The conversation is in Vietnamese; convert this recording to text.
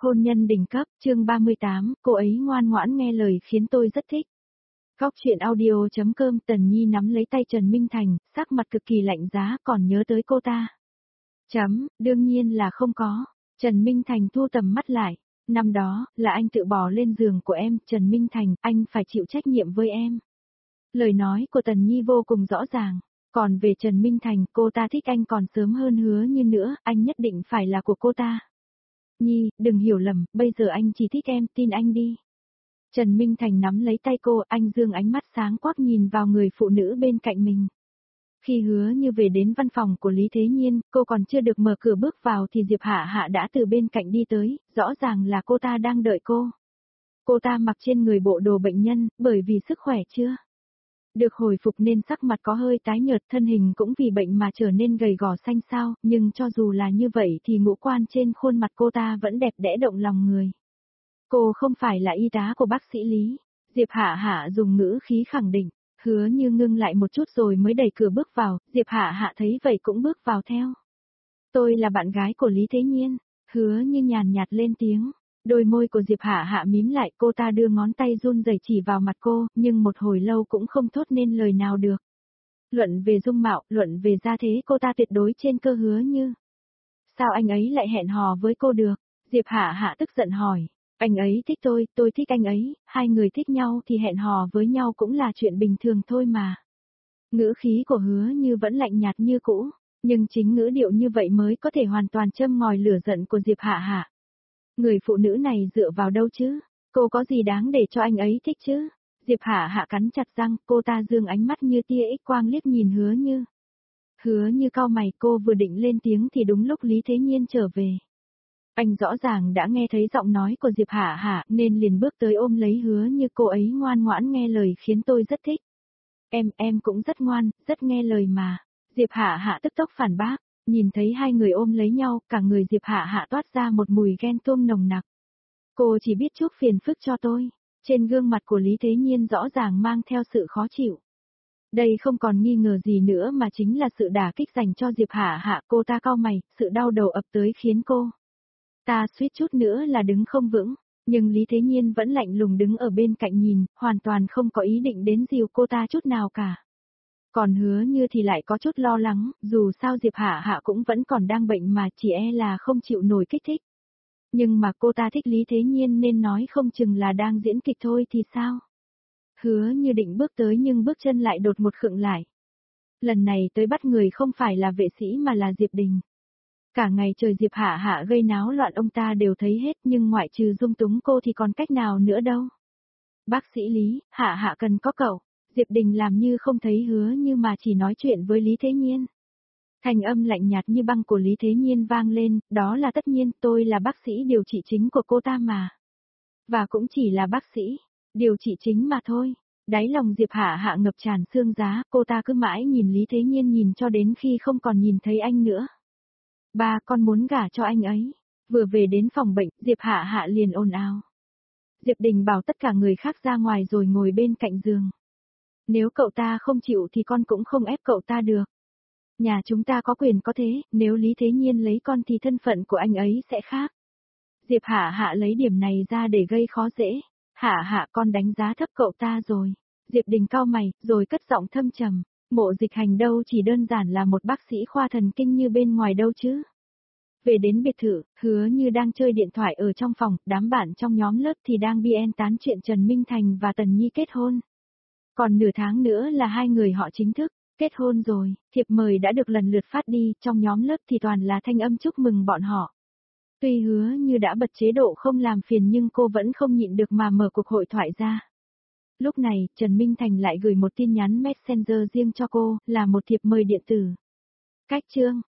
Hôn nhân đỉnh cấp, chương 38, cô ấy ngoan ngoãn nghe lời khiến tôi rất thích. Góc chuyện audio.com. Tần Nhi nắm lấy tay Trần Minh Thành, sắc mặt cực kỳ lạnh giá, còn nhớ tới cô ta. Đương nhiên là không có. Trần Minh Thành thu tầm mắt lại. Năm đó, là anh tự bỏ lên giường của em, Trần Minh Thành, anh phải chịu trách nhiệm với em. Lời nói của Tần Nhi vô cùng rõ ràng. Còn về Trần Minh Thành, cô ta thích anh còn sớm hơn Hứa Như nữa, anh nhất định phải là của cô ta. Nhi, đừng hiểu lầm, bây giờ anh chỉ thích em, tin anh đi. Trần Minh Thành nắm lấy tay cô, anh dương ánh mắt sáng quắc nhìn vào người phụ nữ bên cạnh mình. Khi Hứa Như về đến văn phòng của Lý Thế Nhiên, cô còn chưa được mở cửa bước vào thì Diệp Hạ Hạ đã từ bên cạnh đi tới, rõ ràng là cô ta đang đợi cô. Cô ta mặc trên người bộ đồ bệnh nhân, bởi vì sức khỏe chưa được hồi phục nên sắc mặt có hơi tái nhợt, thân hình cũng vì bệnh mà trở nên gầy gò xanh xao, nhưng cho dù là như vậy thì ngũ quan trên khuôn mặt cô ta vẫn đẹp đẽ động lòng người. Cô không phải là y tá của bác sĩ Lý. Diệp Hạ Hạ dùng ngữ khí khẳng định. Hứa Như ngưng lại một chút rồi mới đẩy cửa bước vào, Diệp Hạ Hạ thấy vậy cũng bước vào theo. Tôi là bạn gái của Lý Thế Nhiên. Hứa Như nhàn nhạt lên tiếng. Đôi môi của Diệp Hạ Hạ mím lại, cô ta đưa ngón tay run rẩy chỉ vào mặt cô, nhưng một hồi lâu cũng không thốt nên lời nào được. Luận về dung mạo, luận về gia thế cô ta tuyệt đối trên cơ Hứa Như. Sao anh ấy lại hẹn hò với cô được? Diệp Hạ Hạ tức giận hỏi. Anh ấy thích tôi thích anh ấy, hai người thích nhau thì hẹn hò với nhau cũng là chuyện bình thường thôi mà. Ngữ khí của Hứa Như vẫn lạnh nhạt như cũ, nhưng chính ngữ điệu như vậy mới có thể hoàn toàn châm ngòi lửa giận của Diệp Hạ Hạ. Người phụ nữ này dựa vào đâu chứ? Cô có gì đáng để cho anh ấy thích chứ? Diệp Hạ Hạ cắn chặt răng, cô ta dương ánh mắt như tia X quang liếc nhìn Hứa Như. Hứa Như cau mày, cô vừa định lên tiếng thì đúng lúc Lý Thế Nhiên trở về. Anh rõ ràng đã nghe thấy giọng nói của Diệp Hạ Hạ nên liền bước tới ôm lấy Hứa Như, cô ấy ngoan ngoãn nghe lời khiến tôi rất thích. Em cũng rất ngoan, rất nghe lời mà. Diệp Hạ Hạ tức tốc phản bác, nhìn thấy hai người ôm lấy nhau, cả người Diệp Hạ Hạ toát ra một mùi ghen tuông nồng nặc. Cô chỉ biết chuốc phiền phức cho tôi. Trên gương mặt của Lý Thế Nhiên rõ ràng mang theo sự khó chịu. Đây không còn nghi ngờ gì nữa mà chính là sự đả kích dành cho Diệp Hạ Hạ, cô ta cau mày, sự đau đầu ập tới khiến cô ta suýt chút nữa là đứng không vững, nhưng Lý Thế Nhiên vẫn lạnh lùng đứng ở bên cạnh nhìn, hoàn toàn không có ý định đến dìu cô ta chút nào cả. Còn Hứa Như thì lại có chút lo lắng, dù sao Diệp Hạ Hạ cũng vẫn còn đang bệnh mà chỉ e là không chịu nổi kích thích. Nhưng mà cô ta thích Lý Thế Nhiên nên nói không chừng là đang diễn kịch thôi thì sao? Hứa Như định bước tới nhưng bước chân lại đột ngột khựng lại. Lần này tới bắt người không phải là vệ sĩ mà là Diệp Đình. Cả ngày trời Diệp Hạ Hạ gây náo loạn ông ta đều thấy hết nhưng ngoại trừ dung túng cô thì còn cách nào nữa đâu. Bác sĩ Lý, Hạ Hạ cần có cậu. Diệp Đình làm như không thấy Hứa Như mà chỉ nói chuyện với Lý Thế Nhiên. Thanh âm lạnh nhạt như băng của Lý Thế Nhiên vang lên, đó là tất nhiên, tôi là bác sĩ điều trị chính của cô ta mà. Và cũng chỉ là bác sĩ, điều trị chính mà thôi. Đáy lòng Diệp Hạ Hạ ngập tràn xương giá, cô ta cứ mãi nhìn Lý Thế Nhiên nhìn cho đến khi không còn nhìn thấy anh nữa. Ba, con muốn gả cho anh ấy. Vừa về đến phòng bệnh, Diệp Hạ Hạ liền ồn ào. Diệp Đình bảo tất cả người khác ra ngoài rồi ngồi bên cạnh giường. Nếu cậu ta không chịu thì con cũng không ép cậu ta được. Nhà chúng ta có quyền có thế, nếu Lý Thế Nhiên lấy con thì thân phận của anh ấy sẽ khác. Diệp Hạ Hạ lấy điểm này ra để gây khó dễ. Hạ Hạ, con đánh giá thấp cậu ta rồi. Diệp Đình cau mày, rồi cất giọng thâm trầm. Mộ Dịch Hành đâu chỉ đơn giản là một bác sĩ khoa thần kinh như bên ngoài đâu chứ. Về đến biệt thự, Hứa Như đang chơi điện thoại ở trong phòng, đám bạn trong nhóm lớp thì đang BN tán chuyện Trần Minh Thành và Tần Nhi kết hôn. Còn nửa tháng nữa là hai người họ chính thức kết hôn rồi, thiệp mời đã được lần lượt phát đi, trong nhóm lớp thì toàn là thanh âm chúc mừng bọn họ. Tuy Hứa Như đã bật chế độ không làm phiền nhưng cô vẫn không nhịn được mà mở cuộc hội thoại ra. Lúc này, Trần Minh Thành lại gửi một tin nhắn Messenger riêng cho cô, là một thiệp mời điện tử. Cách chương,